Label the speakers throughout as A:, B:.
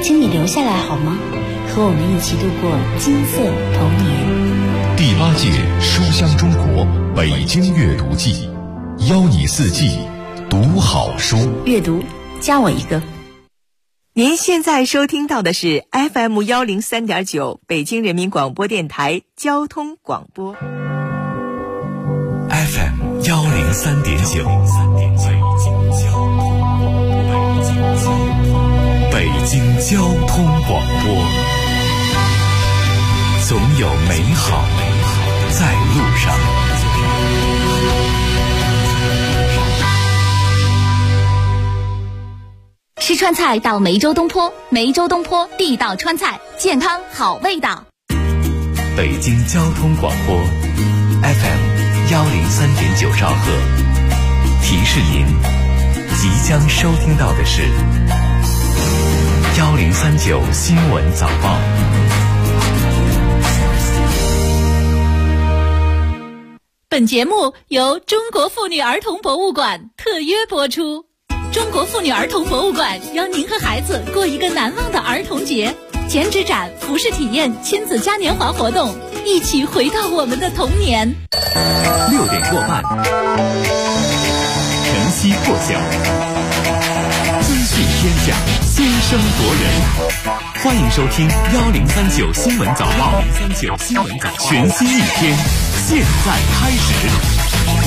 A: 请你留下来好吗？和我们一起度过金色童年。
B: 第8届书香中国北京阅读季，邀你四季读好书。
A: 阅读，加我一个。
C: 您现在收听到的是 FM103.9 北京人民广播电台交通广播。
D: FM103.9 北京交通广播，总有美好在路上。
E: 吃川菜到梅州东坡，梅州东坡地道川菜，健康好味道。
D: 北京交通广播 FM103.9 兆赫，提示您即将收听到的是1039新闻早报。
F: 本节目由中国妇女儿童博物馆特约播出。中国妇女儿童博物馆邀您和孩子过一个难忘的儿童节，剪纸展、服饰体验、亲子嘉年华活动，一起回到我们的童年。
D: 6点过半，晨曦破晓，资讯天下，先声夺人。欢迎收听1039新闻早报，全新一天，现在开始。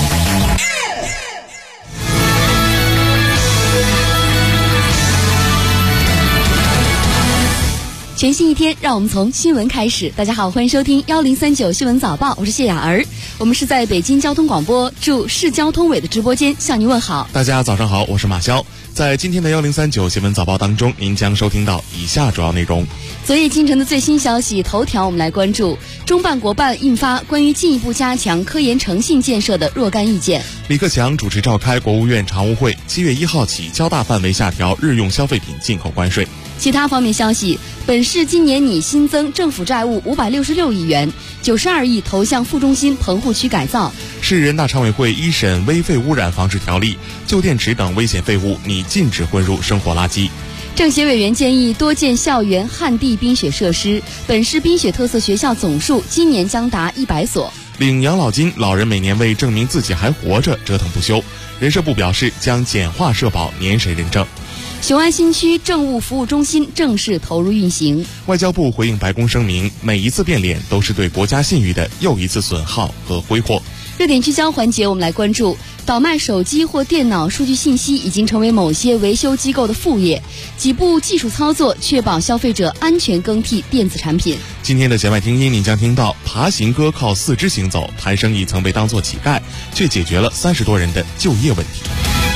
G: 全新一天，让我们从新闻开始。大家好，欢迎收听1039新闻早报，我是谢雅儿。我们是在北京交通广播驻市交通委的直播间向您问好。
H: 大家早上好，我是马潇。在今天的1039新闻早报当中，您将收听到以下主要内容。
G: 昨夜今晨的最新消息头条，我们来关注中办国办印发关于进一步加强科研诚信建设的若干意见。
H: 李克强主持召开国务院常务会，7月1号起交大范围下调日用消费品进口关税。
G: 其他方面消息，本市今年拟新增政府债务566亿元，92亿投向副中心棚户区改造。
H: 市人大常委会一审微废污染防治条例，旧电池等危险废物拟禁止混入生活垃圾。
G: 政协委员建议多建校园旱地冰雪设施，本市冰雪特色学校总数今年将达100所。
H: 领养老金，老人每年为证明自己还活着折腾不休。人社部表示将简化社保年审认证。
G: 雄安新区政务服务中心正式投入运行。
H: 外交部回应白宫声明，每一次变脸都是对国家信誉的又一次损耗和挥霍。
G: 热点聚焦环节，我们来关注倒卖手机或电脑数据信息已经成为某些维修机构的副业，几步技术操作确保消费者安全更替电子产品。
H: 今天的弦外听音，你将听到爬行哥靠4肢行走，谈生意曾被当作乞丐，却解决了30多人的就业问题。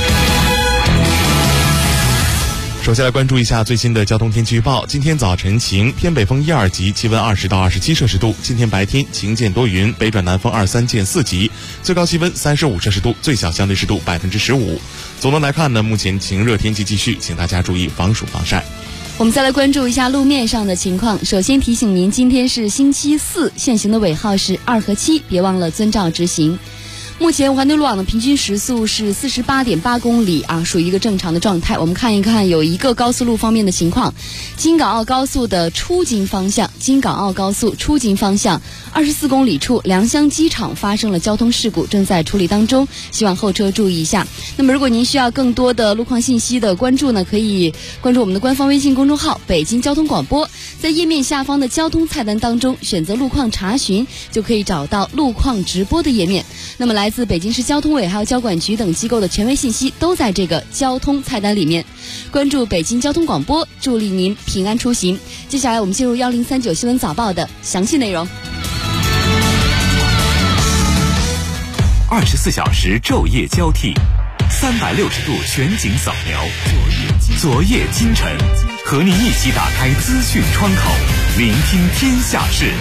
H: 首先来关注一下最新的交通天气预报。今天早晨晴，偏北风1、2级，气温20到27摄氏度。今天白天晴见多云，北转南风2、3见4级，最高气温35摄氏度，最小相对湿度15%。总的来看呢，目前晴热天气继续，请大家注意防暑防晒。
G: 我们再来关注一下路面上的情况。首先提醒您，今天是星期四，限行的尾号是2和7，别忘了遵照执行。目前环内路网的平均时速是48.8公里啊，属于一个正常的状态。我们看一看有一个高速路方面的情况，京港澳高速的出京方向24公里处良乡机场发生了交通事故，正在处理当中，希望后车注意一下。那么如果您需要更多的路况信息的关注呢，可以关注我们的官方微信公众号北京交通广播，在页面下方的交通菜单当中选择路况查询，就可以找到路况直播的页面。那么来自北京市交通委还有交管局等机构的权威信息都在这个交通菜单里面。关注北京交通广播，助力您平安出行。接下来我们进入1039新闻早报的详细内容。
D: 24小时昼夜交替，360度全景扫描，昨夜今晨，和您一起打开资讯窗口，聆听天下事。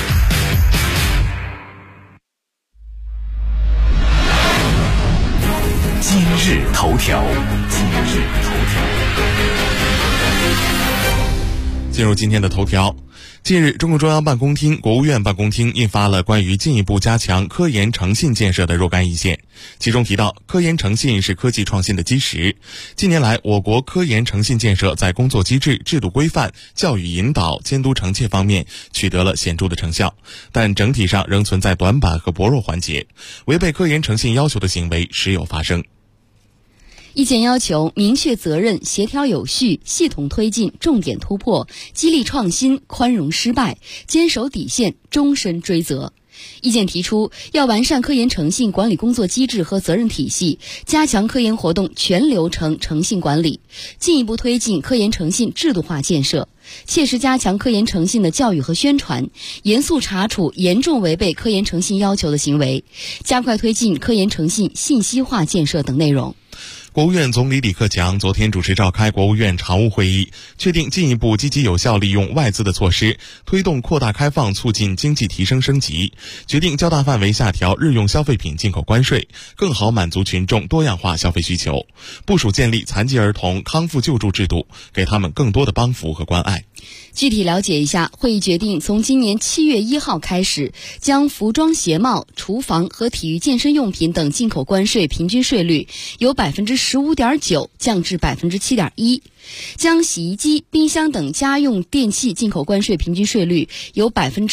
D: 今日头条。
H: 今进入今天的头条。近日，中共中央办公厅、国务院办公厅印发了关于进一步加强科研诚信建设的若干意见，其中提到，科研诚信是科技创新的基石。近年来，我国科研诚信建设在工作机制、制度规范、教育引导、监督惩戒方面取得了显著的成效，但整体上仍存在短板和薄弱环节，违背科研诚信要求的行为时有发生。
G: 意见要求明确责任、协调有序、系统推进、重点突破、激励创新、宽容失败、坚守底线、终身追责。意见提出，要完善科研诚信管理工作机制和责任体系，加强科研活动全流程诚信管理，进一步推进科研诚信制度化建设，切实加强科研诚信的教育和宣传，严肃查处严重违背科研诚信要求的行为，加快推进科研诚信信息化建设等内容。
H: 国务院总理李克强昨天主持召开国务院常务会议，确定进一步积极有效利用外资的措施，推动扩大开放，促进经济提升升级，决定较大范围下调日用消费品进口关税，更好满足群众多样化消费需求，部署建立残疾儿童康复救助制度，给他们更多的帮扶和关爱。
G: 具体了解一下，会议决定从今年7月1号开始，将服装鞋帽、厨房和体育健身用品等进口关税平均税率由 15.9% 降至 7.1%， 将洗衣机、冰箱等家用电器进口关税平均税率由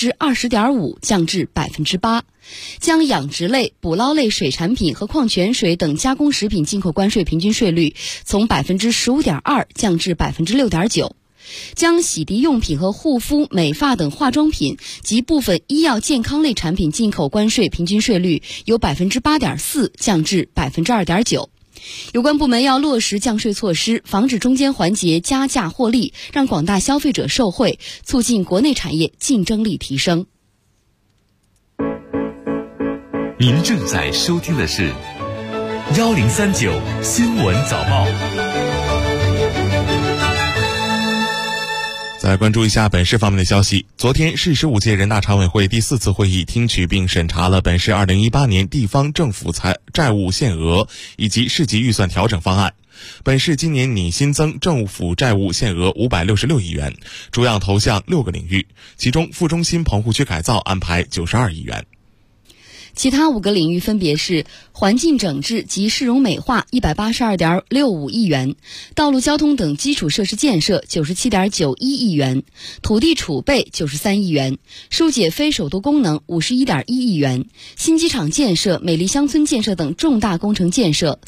G: 20.5% 降至 8%， 将养殖类、捕捞类水产品和矿泉水等加工食品进口关税平均税率从 15.2% 降至 6.9%，将洗涤用品和护肤、美发等化妆品及部分医药健康类产品进口关税平均税率由 8.4% 降至 2.9%。有关部门要落实降税措施，防止中间环节加价获利，让广大消费者受惠，促进国内产业竞争力提升。
D: 您正在收听的是1039新闻早报。
H: 再关注一下本市方面的消息。昨天，市15届人大常委会第4次会议听取并审查了本市2018年地方政府债务限额以及市级预算调整方案。本市今年拟新增政府债务限额566亿元，主要投向6个领域，其中副中心棚户区改造安排92亿元。
G: 其他5个领域分别是环境整治及市容美化 182.65 亿元，道路交通等基础设施建设 97.91 亿元，土地储备93亿元，疏解非首都功能 51.1 亿元，新机场建设、美丽乡村建设等重大工程建设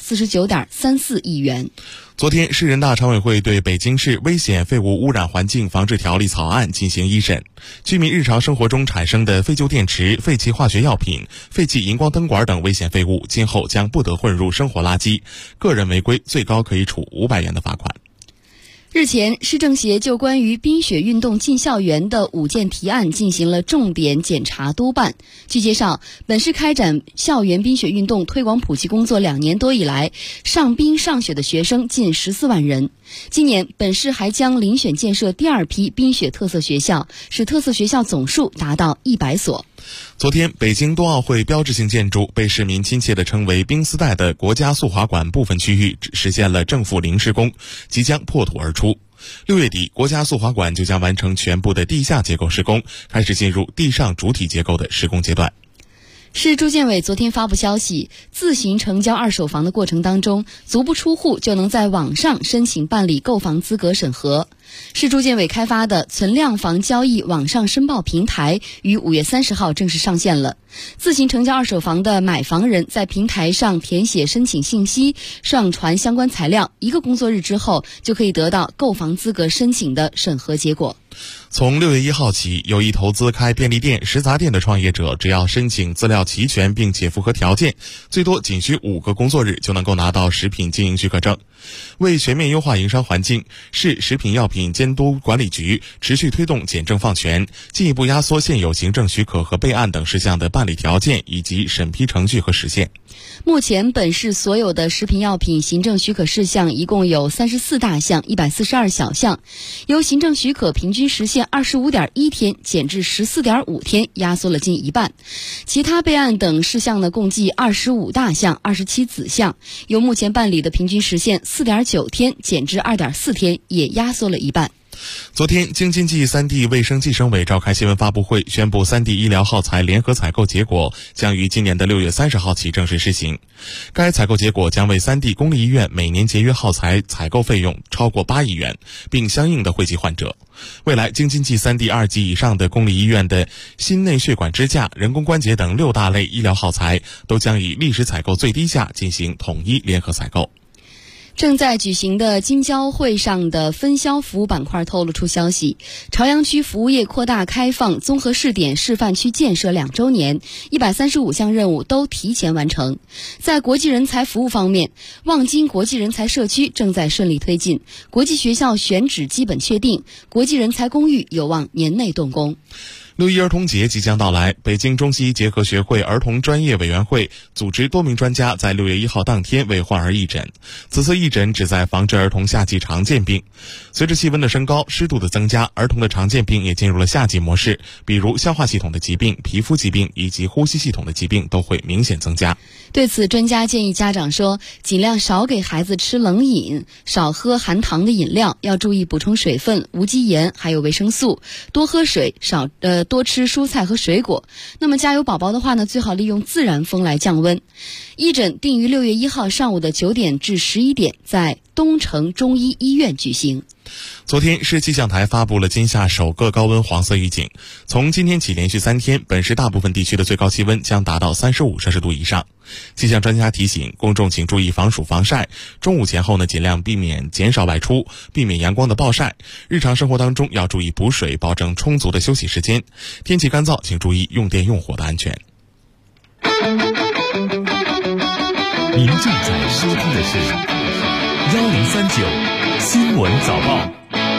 G: 49.34 亿元。
H: 昨天，市人大常委会对北京市危险废物污染环境防治条例草案进行一审。居民日常生活中产生的废旧电池、废弃化学药品、废弃荧光灯管等危险废物，今后将不得混入生活垃圾，个人违规最高可以处500元的罚款。
G: 日前，市政协就关于冰雪运动进校园的5件提案进行了重点检查督办。据介绍，本市开展校园冰雪运动推广普及工作2年多以来，上冰上雪的学生近14万人。今年，本市还将遴选建设第2批冰雪特色学校，使特色学校总数达到100所。
H: 昨天，北京冬奥会标志性建筑被市民亲切地称为冰丝带的国家速滑馆部分区域实现了政府零施工，即将破土而出。6月底，国家速滑馆就将完成全部的地下结构施工，开始进入地上主体结构的施工阶段。
G: 市住建委昨天发布消息，自行成交二手房的过程当中，足不出户就能在网上申请办理购房资格审核。市住建委开发的存量房交易网上申报平台于5月30号正式上线了。自行成交二手房的买房人在平台上填写申请信息，上传相关材料，1个工作日之后就可以得到购房资格申请的审核结果。
H: 从6月1号起，有意投资开便利店、食杂店的创业者，只要申请资料齐全并且符合条件，最多仅需5个工作日就能够拿到食品经营许可证。为全面优化营商环境，市食品药品监督管理局持续推动简政放权，进一步压缩现有行政许可和备案等事项的办理条件以及审批程序和时限。
G: 目前，本市所有的食品药品行政许可事项一共有34大项、142小项，由行政许可平均实现25.1天减至14.5天，压缩了近一半。其他备案等事项呢，共计25大项、27子项，由目前办理的平均实现4.9天减至2.4天，也压缩了一半。
H: 昨天，京津冀3地卫生计生委召开新闻发布会，宣布3地医疗耗材联合采购结果将于今年的6月30号起正式施行。该采购结果将为3地公立医院每年节约耗材采购费用超过8亿元，并相应的惠及患者。未来，京津冀3地2级以上的公立医院的心内血管支架、人工关节等6大类医疗耗材都将以历史采购最低价进行统一联合采购。
G: 正在举行的金交会上的分销服务板块透露出消息，朝阳区服务业扩大开放综合试点示范区建设2周年，135项任务都提前完成。在国际人才服务方面，望京国际人才社区正在顺利推进，国际学校选址基本确定，国际人才公寓有望年内动工。
H: 6一儿童节即将到来，北京中西医结合学会儿童专业委员会组织多名专家在6月1号当天为患儿义诊。此次义诊旨在防治儿童夏季常见病。随着气温的升高、湿度的增加，儿童的常见病也进入了夏季模式，比如消化系统的疾病、皮肤疾病以及呼吸系统的疾病都会明显增加。
G: 对此，专家建议家长说，尽量少给孩子吃冷饮，少喝含糖的饮料，要注意补充水分、无机盐还有维生素，多喝水，多吃蔬菜和水果。那么家有宝宝的话呢，最好利用自然风来降温。义诊定于6月1号上午的9点至11点，在东城中医医院举行。
H: 昨天，市气象台发布了今夏首个高温黄色预警，从今天起连续3天，本市大部分地区的最高气温将达到35摄氏度以上。气象专家提醒公众，请注意防暑防晒，中午前后呢，尽量避免减少外出，避免阳光的暴晒。日常生活当中要注意补水，保证充足的休息时间。天气干燥，请注意用电用火的安全。
D: 您正在收听的是1039新闻早报。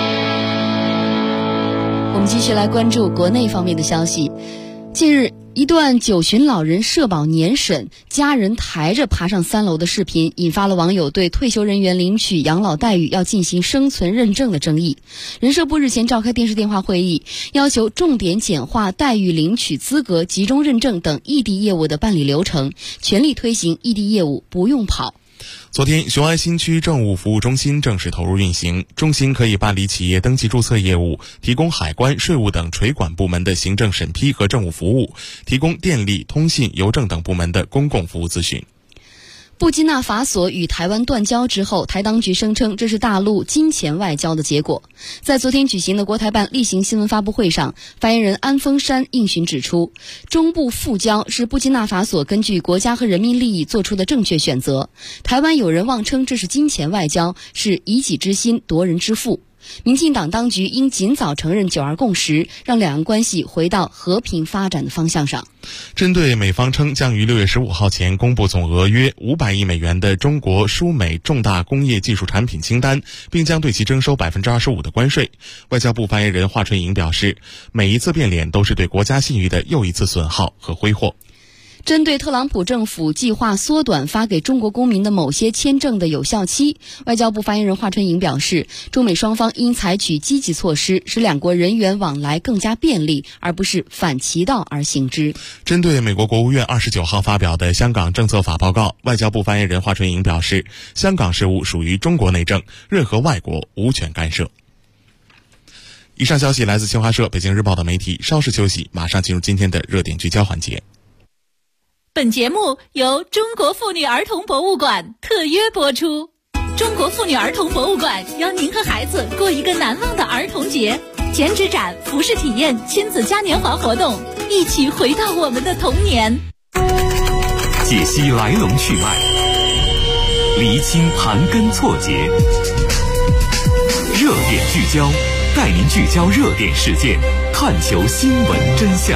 G: 我们继续来关注国内方面的消息。近日，一段9旬老人社保年审，家人抬着爬上3楼的视频，引发了网友对退休人员领取养老待遇要进行生存认证的争议。人社部日前召开电视电话会议，要求重点简化待遇领取资格、集中认证等异地业务的办理流程，全力推行异地业务不用跑。
H: 昨天，雄安新区政务服务中心正式投入运行。中心可以办理企业登记注册业务，提供海关、税务等垂管部门的行政审批和政务服务，提供电力、通信、邮政等部门的公共服务咨询。
G: 布基纳法索与台湾断交之后，台当局声称这是大陆金钱外交的结果。在昨天举行的国台办例行新闻发布会上，发言人安峰山应询指出，中部复交是布基纳法索根据国家和人民利益做出的正确选择。台湾有人妄称这是金钱外交，是以己之心夺人之腹。民进党当局应尽早承认9·2共识，让两岸关系回到和平发展的方向上。
H: 针对美方称将于6月15号前公布总额约500亿美元的中国输美重大工业技术产品清单，并将对其征收25%的关税，外交部发言人华春莹表示，每一次变脸都是对国家信誉的又一次损耗和挥霍。
G: 针对特朗普政府计划缩短发给中国公民的某些签证的有效期，外交部发言人华春莹表示，中美双方应采取积极措施，使两国人员往来更加便利，而不是反其道而行之。
H: 针对美国国务院29号发表的香港政策法报告，外交部发言人华春莹表示，香港事务属于中国内政，任何外国无权干涉。以上消息来自新华社、北京日报的媒体。稍事休息，马上进入今天的热点聚焦环节。
F: 本节目由中国妇女儿童博物馆特约播出。中国妇女儿童博物馆邀您和孩子过一个难忘的儿童节，剪纸展、服饰体验、亲子嘉年华活动，一起回到我们的童年。
D: 解析来龙去脉，厘清盘根错节，热点聚焦，带您聚焦热点事件，探求新闻真相。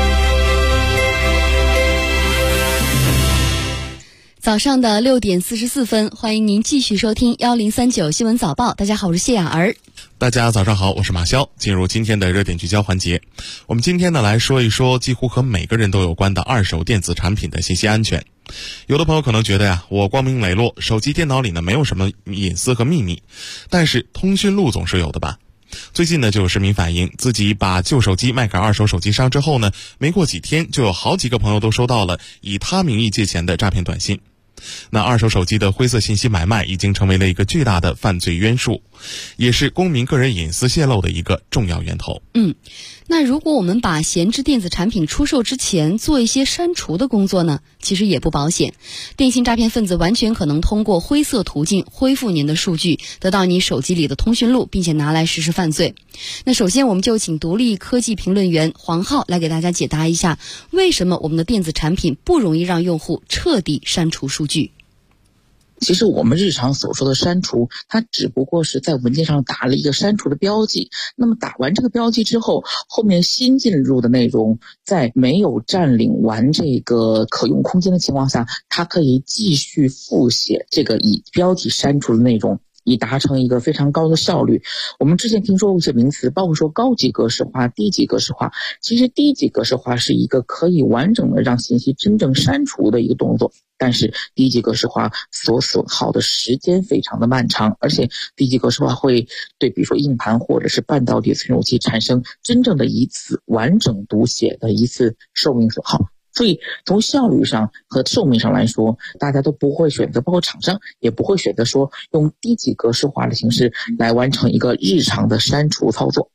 G: 早上的6点44分，欢迎您继续收听1039新闻早报。大家好，我是谢雅儿。
H: 大家早上好，我是马潇。进入今天的热点聚焦环节，我们今天呢来说一说几乎和每个人都有关的二手电子产品的信息安全。有的朋友可能觉得呀，我光明磊落，手机电脑里呢没有什么隐私和秘密，但是通讯录总是有的吧。最近呢，就有市民反映，自己把旧手机卖给二手手机商之后呢，没过几天就有好几个朋友都收到了以他名义借钱的诈骗短信。 那二手手机的灰色信息买卖已经成为了一个巨大的犯罪约束，也是公民个人隐私泄露的一个重要源头。
G: 那如果我们把闲置电子产品出售之前做一些删除的工作呢，其实也不保险。电信诈骗分子完全可能通过灰色途径恢复您的数据，得到你手机里的通讯录，并且拿来实施犯罪。那首先我们就请独立科技评论员黄浩来给大家解答一下，为什么我们的电子产品不容易让用户彻底删除数据。
I: 其实我们日常所说的删除，它只不过是在文件上打了一个删除的标记。那么打完这个标记之后，后面新进入的内容在没有占领完这个可用空间的情况下，它可以继续复写这个以标记删除的内容，以达成一个非常高的效率。我们之前听说过一些名词，包括说高级格式化、低级格式化。其实低级格式化是一个可以完整的让信息真正删除的一个动作，但是低级格式化所损耗的时间非常的漫长，而且低级格式化会对比如说硬盘或者是半导体存储器产生真正的一次完整读写的一次寿命损耗。所以从效率上和寿命上来说，大家都不会选择，包括厂商也不会选择说用低级格式化的形式来完成一个日常的删除操作。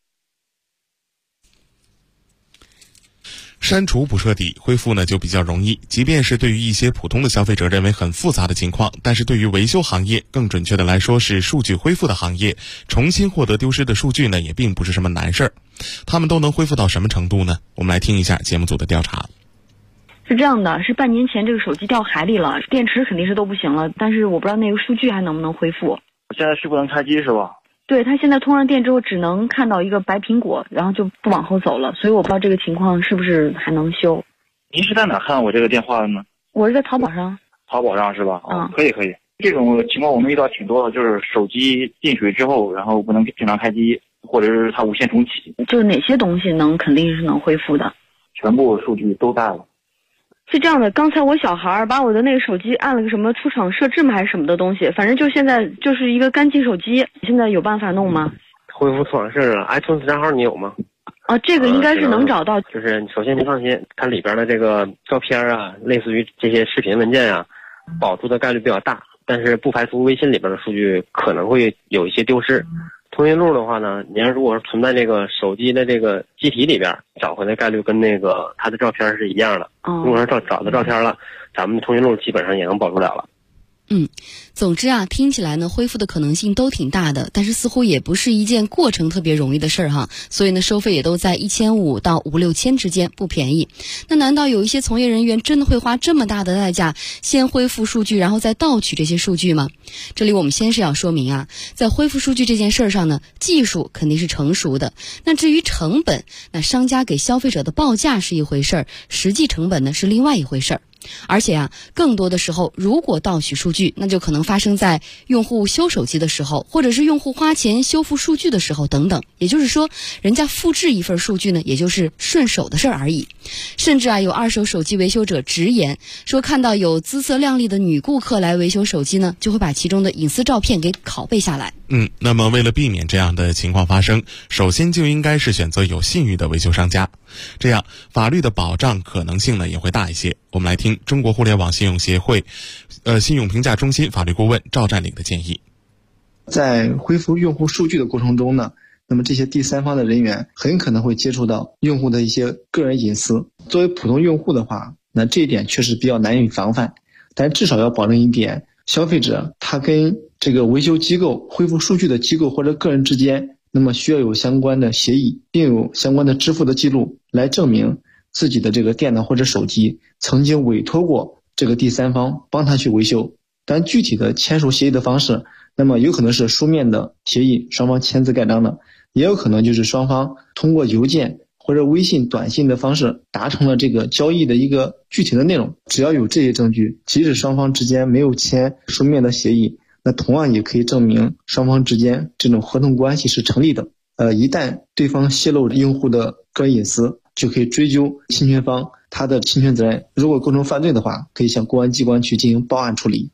H: 删除不彻底，恢复呢就比较容易。即便是对于一些普通的消费者认为很复杂的情况，但是对于维修行业，更准确的来说是数据恢复的行业，重新获得丢失的数据呢也并不是什么难事儿。他们都能恢复到什么程度呢？我们来听一下节目组的调查。
J: 是这样的，是半年前这个手机掉海里了，电池肯定是都不行了，但是我不知道那个数据还能不能恢复。
K: 现在是不能开机是吧？
J: 对，它现在通上电之后只能看到一个白苹果，然后就不往后走了，所以我不知道这个情况是不是还能修。
K: 您是在哪看到我这个电话的呢？
J: 我是在淘宝上。
K: 淘宝上是吧？可以。这种情况我们遇到挺多的，就是手机进水之后，然后不能正常开机，或者是它无线重启。
J: 就是哪些东西肯定是能恢复的？
K: 全部数据都带了。
J: 是这样的，刚才我小孩把我的那个手机按了个什么出厂设置吗还是什么的东西，反正就现在就是一个干净手机，现在有办法弄吗？
L: 恢复出厂设置了 iTunes 账号你有吗？
J: 这个应该是能找到。
L: 就是首先您放心，它里边的这个照片啊，类似于这些视频文件啊，保住的概率比较大，但是不排除微信里边的数据可能会有一些丢失。通讯录的话呢，您如果是存在这个手机的这个机体里边，找回来概率跟那个它的照片是一样的。如果是找到照片了，咱们的通讯录基本上也能保住了。
G: 总之啊，听起来呢，恢复的可能性都挺大的，但是似乎也不是一件过程特别容易的事儿哈。所以呢，收费也都在1500到5-6千之间，不便宜。那难道有一些从业人员真的会花这么大的代价，先恢复数据，然后再盗取这些数据吗？这里我们先是要说明啊，在恢复数据这件事儿上呢，技术肯定是成熟的。那至于成本，那商家给消费者的报价是一回事儿，实际成本呢是另外一回事儿。而且啊，更多的时候，如果盗取数据，那就可能发生在用户修手机的时候，或者是用户花钱修复数据的时候等等。也就是说，人家复制一份数据呢，也就是顺手的事儿而已。甚至啊，有二手手机维修者直言说，看到有姿色靓丽的女顾客来维修手机呢，就会把其中的隐私照片给拷贝下来。
H: 那么为了避免这样的情况发生，首先就应该是选择有信誉的维修商家，这样法律的保障可能性呢也会大一些。我们来听中国互联网信用协会信用评价中心法律顾问赵占领的建议。
M: 在恢复用户数据的过程中呢，那么这些第三方的人员很可能会接触到用户的一些个人隐私。作为普通用户的话，那这一点确实比较难以防范，但至少要保证一点，消费者他跟这个维修机构、恢复数据的机构或者个人之间，那么需要有相关的协议，并有相关的支付的记录，来证明自己的这个电脑或者手机曾经委托过这个第三方帮他去维修。但具体的签署协议的方式，那么有可能是书面的协议，双方签字盖章的，也有可能就是双方通过邮件或者微信、短信的方式达成了这个交易的一个具体的内容。只要有这些证据，即使双方之间没有签书面的协议，那同样也可以证明双方之间这种合同关系是成立的。一旦对方泄露用户的个人隐私，就可以追究侵权方他的侵权责任。如果构成犯罪的话，可以向公安机关去进行报案处理。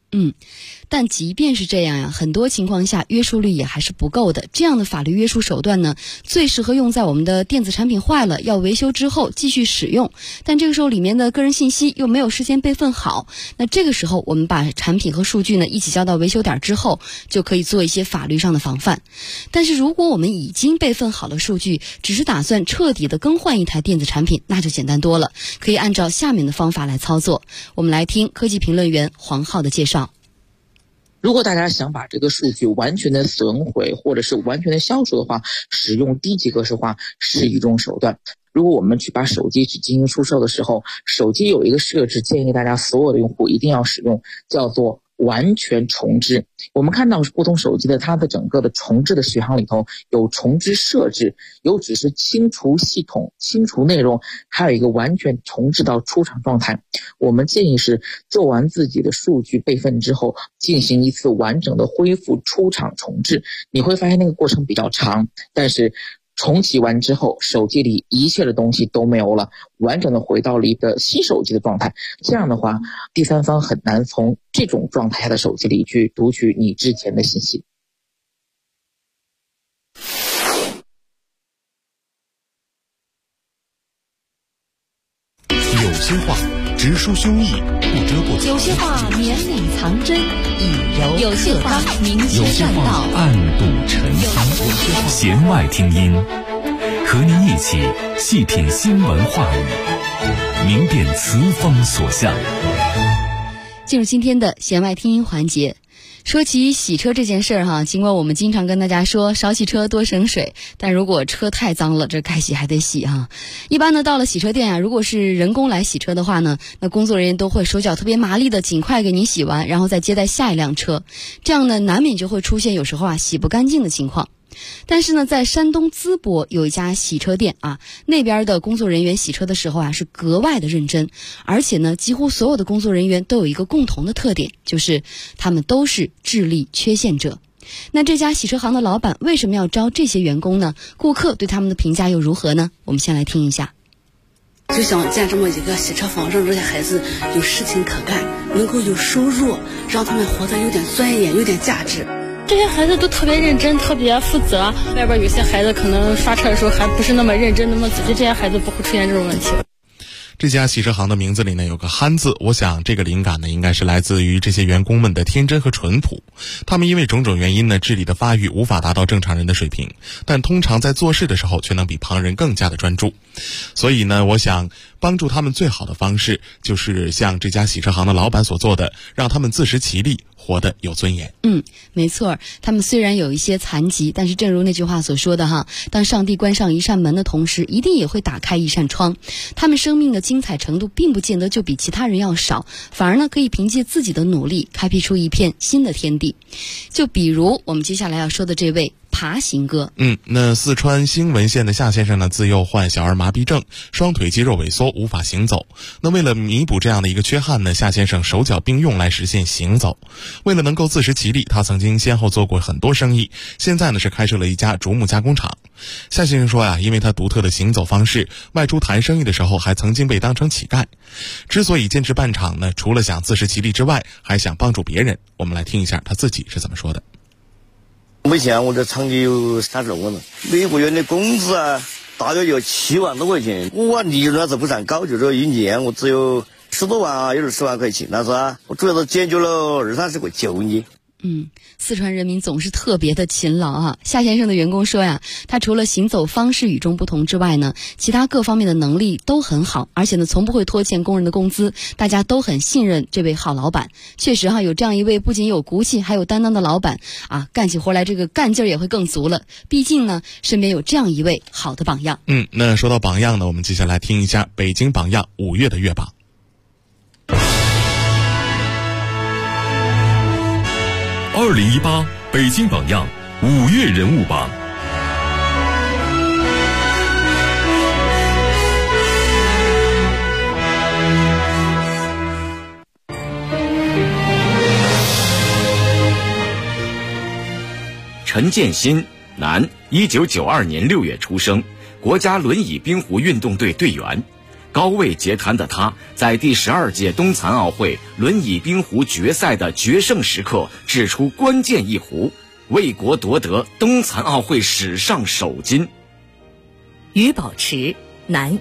G: 但即便是这样呀，很多情况下约束力也还是不够的。这样的法律约束手段呢，最适合用在我们的电子产品坏了要维修之后继续使用，但这个时候里面的个人信息又没有事先备份好，那这个时候我们把产品和数据呢一起交到维修点之后，就可以做一些法律上的防范。但是如果我们已经备份好了数据，只是打算彻底的更换一台电子产品，那就简单多了，可以按照下面的方法来操作。我们来听科技评论员黄浩的介绍。
I: 如果大家想把这个数据完全的损毁或者是完全的消除的话，使用低级格式化是一种手段。如果我们去把手机去进行出售的时候，手机有一个设置，建议大家所有的用户一定要使用，叫做完全重置。我们看到不同手机的它的整个的重置的续航里头有重置设置，有只是清除系统、清除内容，还有一个完全重置到出厂状态。我们建议是做完自己的数据备份之后，进行一次完整的恢复出厂重置。你会发现那个过程比较长，但是重启完之后，手机里一切的东西都没有了，完整的回到了一个新手机的状态。这样的话，第三方很难从这种状态下的手机里去读取你之前的信息。
D: 有些话直抒胸臆，不遮不藏；
F: 有些话绵里藏针，以柔
E: 有些话明
D: 有些
E: 切善道，
D: 话暗度陈仓。弦外听音，和您一起细品新闻话语，明辨词风所向。
G: 进入今天的弦外听音环节。说起洗车这件事儿哈，尽管我们经常跟大家说少洗车多省水，但如果车太脏了，这该洗还得洗哈。一般呢，到了洗车店啊，如果是人工来洗车的话呢，那工作人员都会手脚特别麻利的尽快给你洗完，然后再接待下一辆车，这样呢难免就会出现有时候洗不干净的情况。但是呢，在山东淄博有一家洗车店啊，那边的工作人员洗车的时候是格外的认真，而且呢，几乎所有的工作人员都有一个共同的特点，就是他们都是智力缺陷者。那这家洗车行的老板为什么要招这些员工呢？顾客对他们的评价又如何呢？我们先来听一下。
N: 就想建这么一个洗车房，让这些孩子有事情可干，能够有收入，让他们活得有点尊严，有点价值。
O: 这些孩子都特别认真，特别负责。外边有些孩子可能刷车的时候还不是那么认真，那么仔细，这些孩子不会出现这种问题。
H: 这家洗车行的名字里呢有个憨字，我想这个灵感呢应该是来自于这些员工们的天真和淳朴。他们因为种种原因呢，智力的发育无法达到正常人的水平，但通常在做事的时候却能比旁人更加的专注。所以呢，我想帮助他们最好的方式就是像这家洗车行的老板所做的，让他们自食其力，活得有尊严。
G: 没错，他们虽然有一些残疾，但是正如那句话所说的哈，当上帝关上一扇门的同时，一定也会打开一扇窗。他们生命的精彩程度并不见得就比其他人要少，反而呢可以凭借自己的努力开辟出一片新的天地。就比如我们接下来要说的这位爬行哥。
H: 那四川兴文县的夏先生呢，自幼患小儿麻痹症，双腿肌肉萎缩，无法行走。那为了弥补这样的一个缺憾呢，夏先生手脚并用来实现行走。为了能够自食其力，他曾经先后做过很多生意，现在呢是开设了一家竹木加工厂。夏先生说因为他独特的行走方式，外出谈生意的时候还曾经被当成乞丐。之所以坚持办厂呢，除了想自食其力之外，还想帮助别人。我们来听一下他自己是怎么说的。
P: 目前我的厂里有30多个人，每个月的工资大约有7万多块钱。我利润是不算高，就是一年我只有10多万有20万块钱，但是我主要是解决了20-30个就业。
G: 四川人民总是特别的勤劳夏先生的员工说他除了行走方式与众不同之外呢，其他各方面的能力都很好，而且呢从不会拖欠工人的工资，大家都很信任这位好老板。确实有这样一位不仅有骨气还有担当的老板干起活来这个干劲儿也会更足了。毕竟呢身边有这样一位好的榜样。
H: 那说到榜样呢，我们接下来听一下北京榜样5月的月榜。
D: 2018北京榜样5月人物榜。
Q: 陈建新，男，1992年6月出生，国家轮椅冰壶运动队队员。 高位截瘫的他，在第12届冬残奥会轮椅冰壶决赛的决胜时刻掷出关键一壶，为国夺得冬残奥会史上首金。
C: 于宝池，男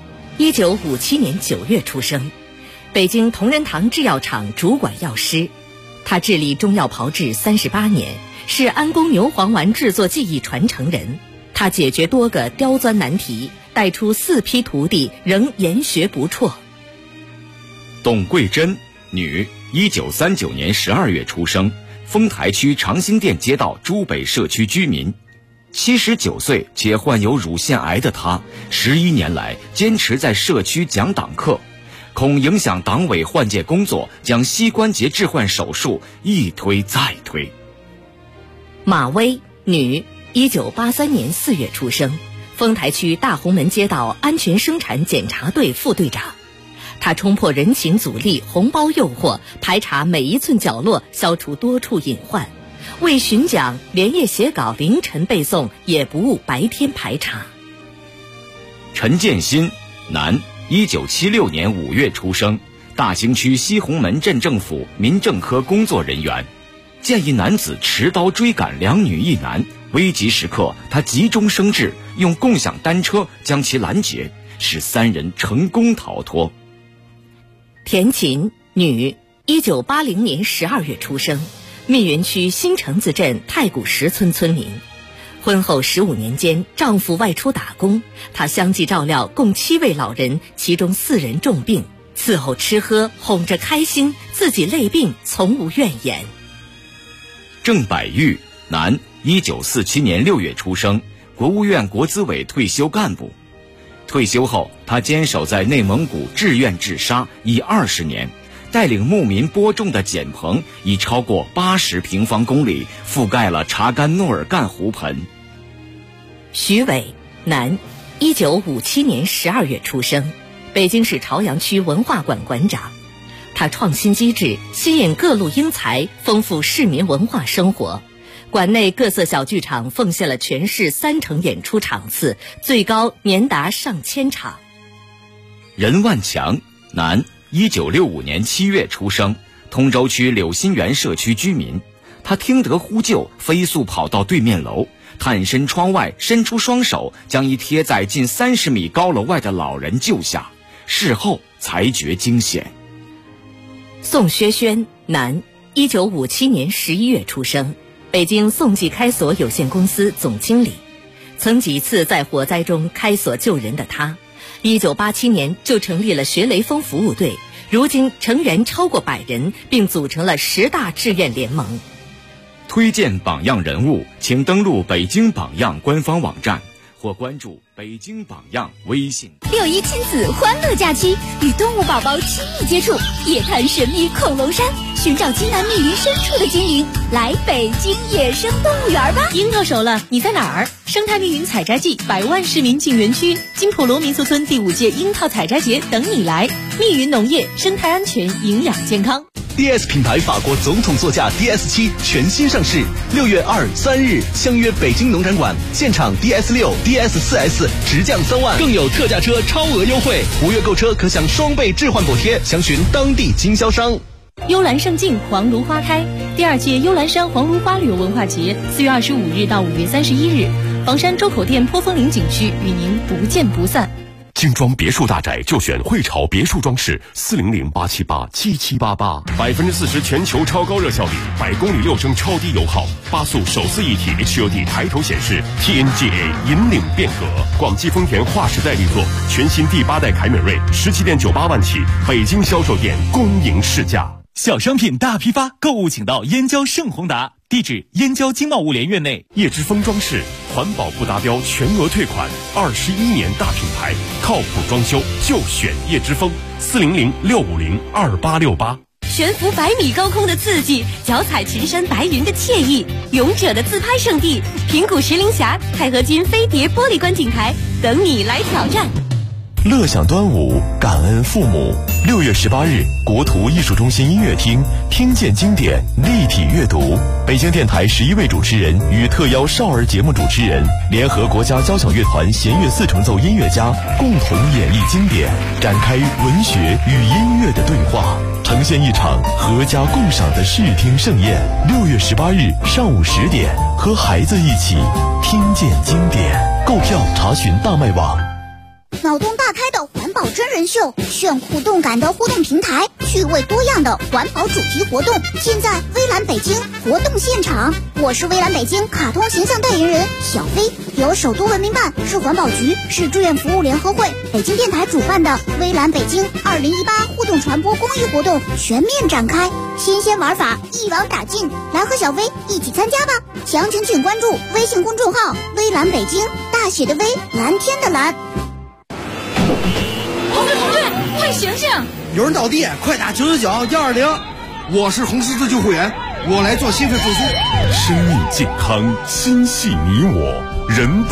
C: ，1957年9月出生，北京同仁堂制药厂主管药师。他致力中药炮制38年，是安宫牛黄丸制作技艺传承人。他解决多个刁钻难题，带出4批徒弟，仍研学不辍。
Q: 董桂珍，女，1939年12月出生，丰台区长辛店街道朱北社区居民。79岁且患有乳腺癌的他，11年来坚持在社区讲党课，恐影响党委换届工作，将膝关节置换手术一推再推。
C: 马薇，女，1983年4月出生，丰台区大红门街道安全生产检查队副队长。他冲破人情阻力、红包诱惑，排查每一寸角落，消除多处隐患。为巡讲，连夜写稿，凌晨背诵，也不误白天排查。
Q: 陈建新，男，1976年5月出生，大兴区西红门镇政府民政科工作人员。见一男子持刀追赶2女1男，危急时刻他急中生智，用共享单车将其拦截，使3人成功逃脱。
C: 田琴，女，1980年12月出生，密云区新城子镇太古石村村民。婚后15年间，丈夫外出打工，她相继照料共7位老人，其中4人重病，伺候吃喝，哄着开心，自己累病从无怨言。
Q: 郑百玉，男，1947年6月出生，国务院国资委退休干部。退休后，他坚守在内蒙古志愿治沙已20年，带领牧民播种的碱棚已超过80平方公里，覆盖了查干诺尔干湖盆。
C: 徐伟，男，1957年12月出生，北京市朝阳区文化馆馆长。他创新机智，吸引各路英才，丰富市民文化生活。馆内各色小剧场奉献了全市30%演出场次，最高年达上千场。
Q: 任万强，男，1965年7月出生，通州区柳新园社区居民。他听得呼救，飞速跑到对面楼，探身窗外，伸出双手，将一贴在近30米高楼外的老人救下。事后才觉惊险。
C: 宋薛轩，男，1957年11月出生，北京宋记开锁有限公司总经理。曾几次在火灾中开锁救人的他，1987年就成立了学雷锋服务队，如今成员超过100人，并组成了10大志愿联盟。
Q: 推荐榜样人物，请登录北京榜样官方网站或关注北京榜样微信。
E: 6·1亲子欢乐假期，与动物宝宝亲密接触，夜探神秘恐龙山，寻找津南密林深处的精灵，来北京野生动物园吧！
F: 樱到手了，你在哪儿？生态密云采摘季，100万市民进园区，金普罗民宿村第5届樱桃采摘节等你来。密云农业，生态安全，营养健康。
R: DS 品牌法国总统座驾 DS7 全新上市，6月2、3日相约北京农展馆，现场 DS6、DS4S 直降3万，更有特价车超额优惠，5月购车可享双倍置换补贴，详询当地经销商。
F: 幽兰胜境，黄芦花开。第2届幽兰山黄芦花旅游文化节4月25日到5月31日，房山周口店坡峰岭景区与您不见不散。
S: 精装别墅大宅就选汇潮别墅装饰，400-878-7788，40%全球超高热效率，100公里6升超低油耗，8速手自一体 HUD 抬头显示 ，TNGA 引领变革。广汽丰田划时代力作，全新第8代凯美瑞17.98万起，北京销售店公营试驾。
D: 小商品大批发，购物请到燕郊盛宏达，地址燕郊经贸物联院内。
S: 叶之峰装饰，环保不达标全额退款，21年大品牌，靠谱装修就选叶之峰，400-650-2868。
F: 悬浮100米高空的刺激，脚踩群山白云的惬意，勇者的自拍圣地，平谷石林峡、钛合金飞碟玻璃观景台，等你来挑战。
S: 乐享端午，感恩父母。6月18日，国图艺术中心音乐厅，听见经典，立体阅读。北京电台11位主持人与特邀少儿节目主持人，联合国家交响乐团弦乐4重奏音乐家，共同演绎经典，展开文学与音乐的对话，呈现一场合家共赏的视听盛宴。6月18日上午10点，和孩子一起听见经典。购票查询大麦网。
T: 脑洞大开的环保真人秀，炫酷动感的互动平台，趣味多样的环保主题活动，现在微蓝北京活动现场。我是微蓝北京卡通形象代言人小飞，由首都文明办、市环保局、市志愿服务联合会、北京电台主办的微蓝北京2018互动传播公益活动全面展开，新鲜玩法一网打尽，来和小飞一起参加吧！详情请关注微信公众号微蓝北京，大写的微，蓝天的蓝。
F: 同队，快醒醒！
U: 有人倒地，快打999-120。我是红十字救护员，我来做心肺复苏。
S: 生命健康，心系你我，人。